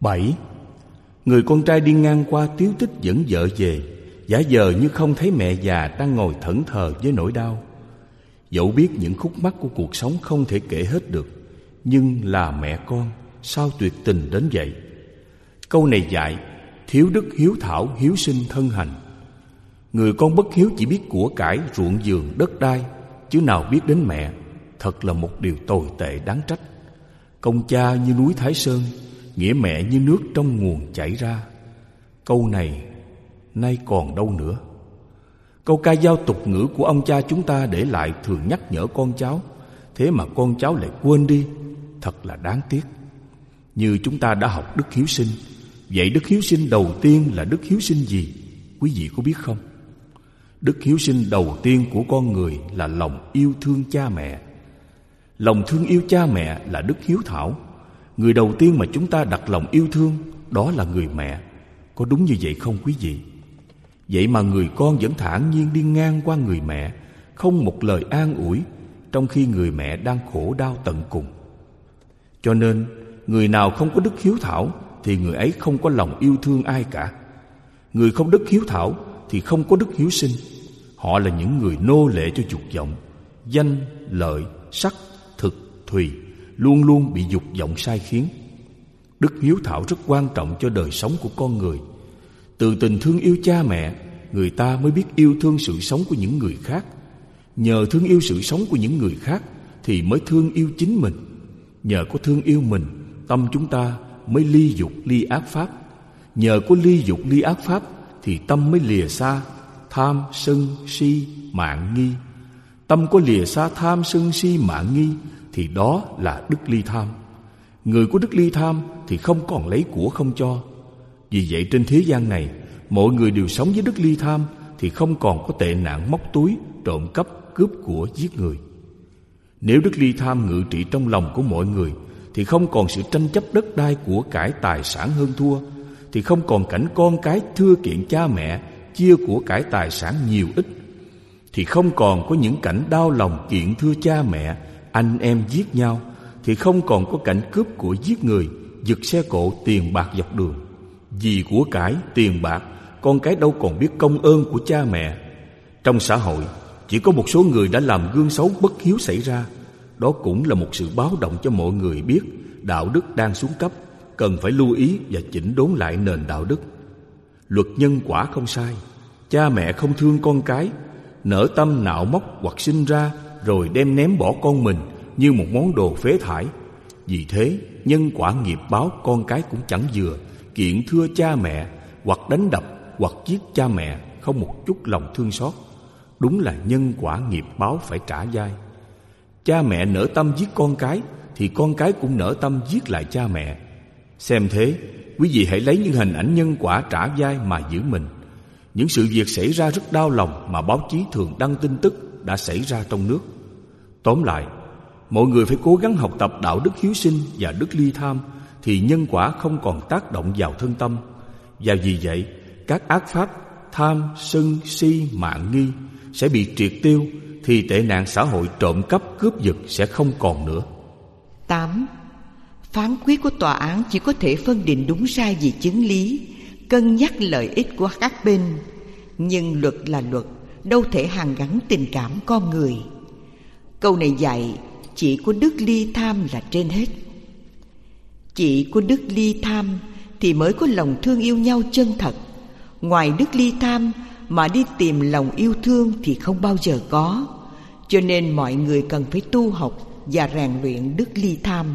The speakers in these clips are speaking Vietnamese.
7. Người con trai đi ngang qua tíu tích dẫn vợ về, giả vờ như không thấy mẹ già đang ngồi thẫn thờ với nỗi đau. Dẫu biết những khúc mắc của cuộc sống không thể kể hết được, nhưng là mẹ con, sao tuyệt tình đến vậy? Câu này dạy thiếu đức hiếu thảo, hiếu sinh thân hành. Người con bất hiếu chỉ biết của cải, ruộng vườn, đất đai, chứ nào biết đến mẹ. Thật là một điều tồi tệ đáng trách. Công cha như núi Thái Sơn, nghĩa mẹ như nước trong nguồn chảy ra. Câu này nay còn đâu nữa. Câu ca dao tục ngữ của ông cha chúng ta để lại thường nhắc nhở con cháu, thế mà con cháu lại quên đi. Thật là đáng tiếc. Như chúng ta đã học đức hiếu sinh, vậy đức hiếu sinh đầu tiên là đức hiếu sinh gì? Quý vị có biết không? Đức hiếu sinh đầu tiên của con người là lòng yêu thương cha mẹ. Lòng thương yêu cha mẹ là đức hiếu thảo. Người đầu tiên mà chúng ta đặt lòng yêu thương, đó là người mẹ. Có đúng như vậy không quý vị? Vậy mà người con vẫn thản nhiên đi ngang qua người mẹ, không một lời an ủi, trong khi người mẹ đang khổ đau tận cùng. Cho nên, người nào không có đức hiếu thảo thì người ấy không có lòng yêu thương ai cả. Người không đức hiếu thảo thì không có đức hiếu sinh. Họ là những người nô lệ cho dục vọng, danh, lợi, sắc, thực, thùy, luôn luôn bị dục vọng sai khiến. Đức hiếu thảo rất quan trọng cho đời sống của con người. Từ tình thương yêu cha mẹ, người ta mới biết yêu thương sự sống của những người khác. Nhờ thương yêu sự sống của những người khác thì mới thương yêu chính mình. Nhờ có thương yêu mình, tâm chúng ta mới ly dục ly ác pháp. Nhờ có ly dục ly ác pháp thì tâm mới lìa xa tham, sân, si, mạn, nghi. Tâm có lìa xa tham, sân, si, mạn, nghi thì đó là đức ly tham. Người có đức ly tham thì không còn lấy của không cho. Vì vậy trên thế gian này, mọi người đều sống với đức ly tham thì không còn có tệ nạn móc túi, trộm cắp, cướp của, giết người. Nếu đức ly tham ngự trị trong lòng của mọi người thì không còn sự tranh chấp đất đai, của cải, tài sản hơn thua, thì không còn cảnh con cái thưa kiện cha mẹ chia của cải tài sản nhiều ít, thì không còn có những cảnh đau lòng kiện thưa cha mẹ, anh em giết nhau, thì không còn có cảnh cướp của giết người, giật xe cộ, tiền bạc dọc đường. Vì của cải, tiền bạc, con cái đâu còn biết công ơn của cha mẹ. Trong xã hội, chỉ có một số người đã làm gương xấu bất hiếu xảy ra. Đó cũng là một sự báo động cho mọi người biết đạo đức đang xuống cấp, cần phải lưu ý và chỉnh đốn lại nền đạo đức. Luật nhân quả không sai. Cha mẹ không thương con cái, nở tâm nạo móc hoặc sinh ra rồi đem ném bỏ con mình như một món đồ phế thải. Vì thế, nhân quả nghiệp báo con cái cũng chẳng vừa, kiện thưa cha mẹ, hoặc đánh đập, hoặc giết cha mẹ, không một chút lòng thương xót. Đúng là nhân quả nghiệp báo phải trả dai. Cha mẹ nở tâm giết con cái thì con cái cũng nở tâm giết lại cha mẹ. Xem thế, quý vị hãy lấy những hình ảnh nhân quả trả dai mà giữ mình. Những sự việc xảy ra rất đau lòng mà báo chí thường đăng tin tức đã xảy ra trong nước. Tóm lại, mọi người phải cố gắng học tập đạo đức hiếu sinh và đức ly tham, thì nhân quả không còn tác động vào thân tâm. Và vì vậy, các ác pháp tham, sân, si, mạn, nghi sẽ bị triệt tiêu, thì tệ nạn xã hội trộm cắp, cướp giật sẽ không còn nữa. 8. Phán quyết của tòa án chỉ có thể phân định đúng sai vì chứng lý, cân nhắc lợi ích của các bên. Nhưng luật là luật, đâu thể hàn gắn tình cảm con người. Câu này dạy chỉ có đức ly tham là trên hết. Chỉ có đức ly tham thì mới có lòng thương yêu nhau chân thật. Ngoài đức ly tham mà đi tìm lòng yêu thương thì không bao giờ có. Cho nên mọi người cần phải tu học và rèn luyện đức ly tham.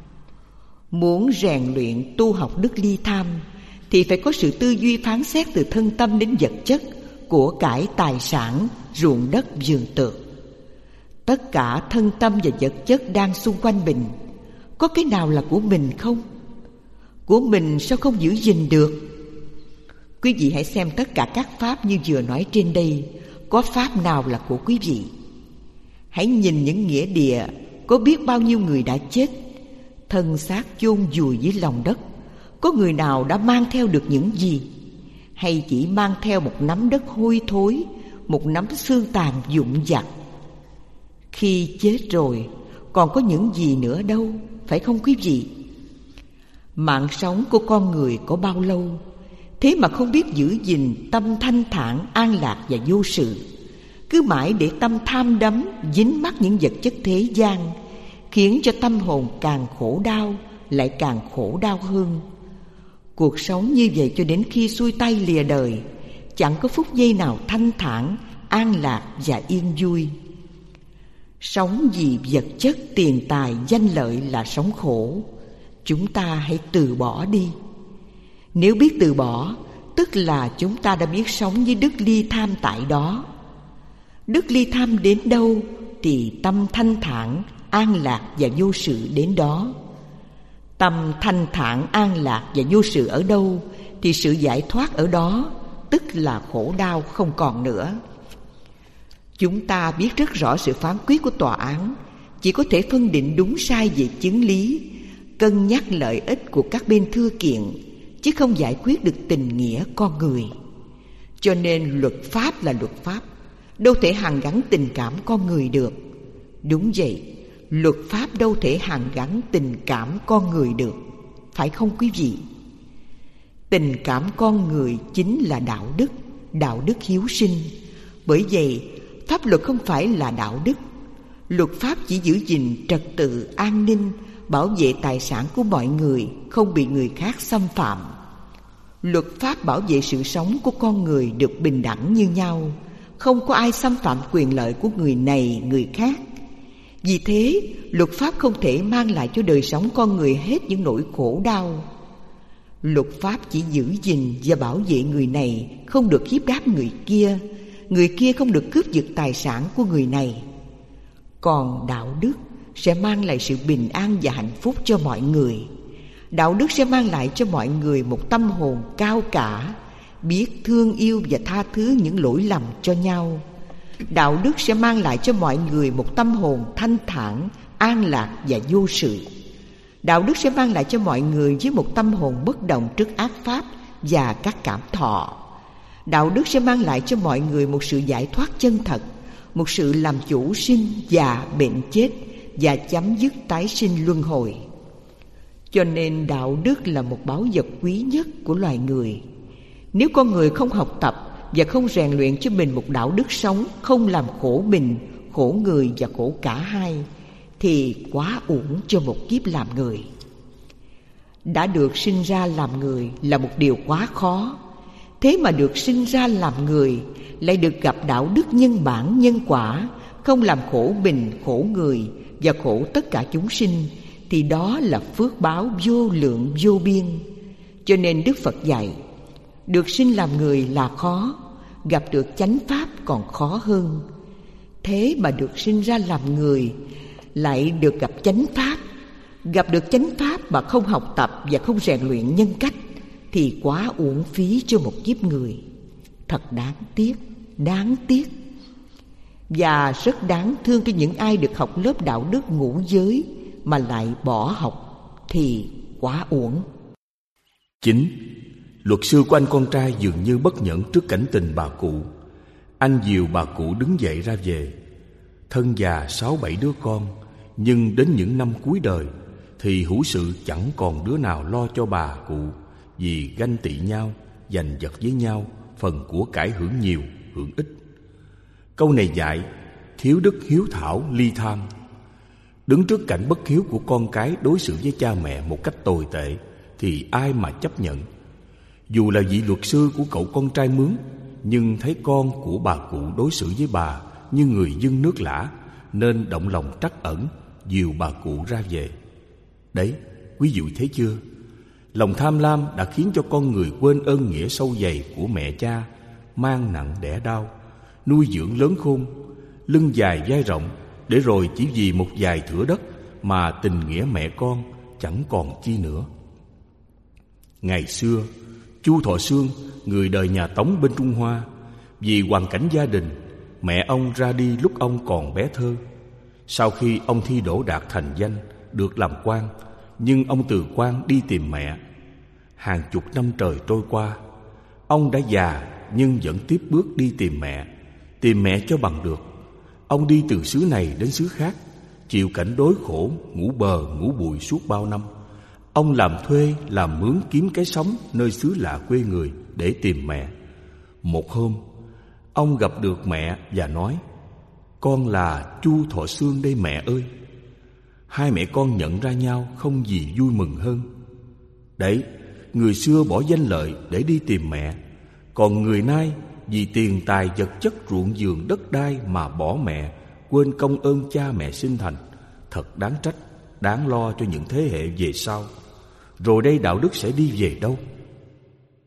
Muốn rèn luyện tu học đức ly tham thì phải có sự tư duy phán xét từ thân tâm đến vật chất, của cải, tài sản, ruộng đất, vườn tược. Tất cả thân tâm và vật chất đang xung quanh mình, có cái nào là của mình không? Của mình sao không giữ gìn được? Quý vị hãy xem tất cả các pháp như vừa nói trên đây, có pháp nào là của quý vị? Hãy nhìn những nghĩa địa, có biết bao nhiêu người đã chết, thân xác chôn vùi dưới lòng đất. Có người nào đã mang theo được những gì? Hay chỉ mang theo một nắm đất hôi thối, một nắm xương tàn vụn vặt? Khi chết rồi, còn có những gì nữa đâu, phải không quý vị? Mạng sống của con người có bao lâu, thế mà không biết giữ gìn tâm thanh thản, an lạc và vô sự. Cứ mãi để tâm tham đắm, dính mắc những vật chất thế gian, khiến cho tâm hồn càng khổ đau, lại càng khổ đau hơn. Cuộc sống như vậy cho đến khi xuôi tay lìa đời, chẳng có phút giây nào thanh thản, an lạc và yên vui. Sống vì vật chất, tiền tài, danh lợi là sống khổ. Chúng ta hãy từ bỏ đi. Nếu biết từ bỏ, tức là chúng ta đã biết sống với đức ly tham tại đó. Đức ly tham đến đâu thì tâm thanh thản, an lạc và vô sự đến đó. Tâm thanh thản, an lạc và vô sự ở đâu thì sự giải thoát ở đó, tức là khổ đau không còn nữa. Chúng ta biết rất rõ sự phán quyết của tòa án chỉ có thể phân định đúng sai về chứng lý, cân nhắc lợi ích của các bên thưa kiện, chứ không giải quyết được tình nghĩa con người. Cho nên luật pháp là luật pháp, đâu thể hàn gắn tình cảm con người được. Đúng vậy, luật pháp đâu thể hàn gắn tình cảm con người được, phải không quý vị? Tình cảm con người chính là đạo đức hiếu sinh. Bởi vậy, pháp luật không phải là đạo đức. Luật pháp chỉ giữ gìn trật tự an ninh, bảo vệ tài sản của mọi người không bị người khác xâm phạm. Luật pháp bảo vệ sự sống của con người được bình đẳng như nhau, không có ai xâm phạm quyền lợi của người này người khác. Vì thế, luật pháp không thể mang lại cho đời sống con người hết những nỗi khổ đau. Luật pháp chỉ giữ gìn và bảo vệ người này không được hiếp đáp người kia không được cướp giật tài sản của người này. Còn đạo đức sẽ mang lại sự bình an và hạnh phúc cho mọi người. Đạo đức sẽ mang lại cho mọi người một tâm hồn cao cả, biết thương yêu và tha thứ những lỗi lầm cho nhau. Đạo đức sẽ mang lại cho mọi người một tâm hồn thanh thản, an lạc và vô sự. Đạo đức sẽ mang lại cho mọi người với một tâm hồn bất động trước ác pháp và các cảm thọ. Đạo đức sẽ mang lại cho mọi người một sự giải thoát chân thật, một sự làm chủ sinh già bệnh chết và chấm dứt tái sinh luân hồi. Cho nên đạo đức là một báu vật quý nhất của loài người. Nếu con người không học tập và không rèn luyện cho mình một đạo đức sống không làm khổ mình, khổ người và khổ cả hai, thì quá uổng cho một kiếp làm người. Đã được sinh ra làm người là một điều quá khó. Thế mà được sinh ra làm người, lại được gặp đạo đức nhân bản nhân quả, không làm khổ mình, khổ người và khổ tất cả chúng sinh, thì đó là phước báo vô lượng vô biên. Cho nên Đức Phật dạy, được sinh làm người là khó, gặp được chánh pháp còn khó hơn. Thế mà được sinh ra làm người, lại được gặp chánh pháp. Gặp được chánh pháp mà không học tập và không rèn luyện nhân cách, thì quá uổng phí cho một kiếp người. Thật đáng tiếc. Và rất đáng thương cho những ai được học lớp đạo đức ngũ giới mà lại bỏ học, thì quá uổng. 9. Luật sư của anh con trai dường như bất nhẫn trước cảnh tình bà cụ. Anh dìu bà cụ đứng dậy ra về. Thân già 6-7 đứa con, nhưng đến những năm cuối đời thì hữu sự chẳng còn đứa nào lo cho bà cụ, vì ganh tị nhau, giành giật với nhau phần của cải hưởng nhiều, hưởng ít. Câu này dạy thiếu đức hiếu thảo ly tham. Đứng trước cảnh bất hiếu của con cái đối xử với cha mẹ một cách tồi tệ thì ai mà chấp nhận. Dù là vị luật sư của cậu con trai mướn, nhưng thấy con của bà cụ đối xử với bà như người dưng nước lã, nên động lòng trắc ẩn, dìu bà cụ ra về. Đấy, quý vị thấy chưa? Lòng tham lam đã khiến cho con người quên ơn nghĩa sâu dày của mẹ cha, mang nặng đẻ đau, nuôi dưỡng lớn khôn, lưng dài vai rộng, để rồi chỉ vì một vài thửa đất mà tình nghĩa mẹ con chẳng còn chi nữa. Ngày xưa, Chu Thọ Xương, người đời nhà Tống bên Trung Hoa, vì hoàn cảnh gia đình, mẹ ông ra đi lúc ông còn bé thơ. Sau khi ông thi đỗ đạt thành danh, được làm quan, nhưng ông từ quan đi tìm mẹ. Hàng chục năm trời trôi qua, ông đã già nhưng vẫn tiếp bước đi tìm mẹ cho bằng được. Ông đi từ xứ này đến xứ khác, chịu cảnh đói khổ, ngủ bờ ngủ bụi suốt bao năm. Ông làm thuê, làm mướn kiếm cái sống nơi xứ lạ quê người để tìm mẹ. Một hôm, ông gặp được mẹ và nói: "Con là Chu Thọ Xương đây mẹ ơi." Hai mẹ con nhận ra nhau không gì vui mừng hơn. Đấy, người xưa bỏ danh lợi để đi tìm mẹ, còn người nay vì tiền tài vật chất ruộng vườn đất đai mà bỏ mẹ, quên công ơn cha mẹ sinh thành. Thật đáng trách, đáng lo cho những thế hệ về sau. Rồi đây đạo đức sẽ đi về đâu?